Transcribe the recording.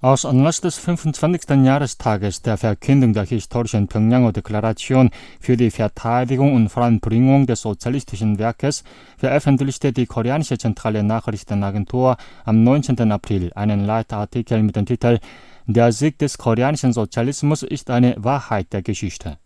Aus Anlass des 25. Jahrestages der Verkündung der historischen Pjöngjang Deklaration für die Verteidigung und Voranbringung des sozialistischen Werkes veröffentlichte die koreanische zentrale Nachrichtenagentur am 19. April einen Leitartikel mit dem Titel »Der Sieg des koreanischen Sozialismus ist eine Wahrheit der Geschichte«.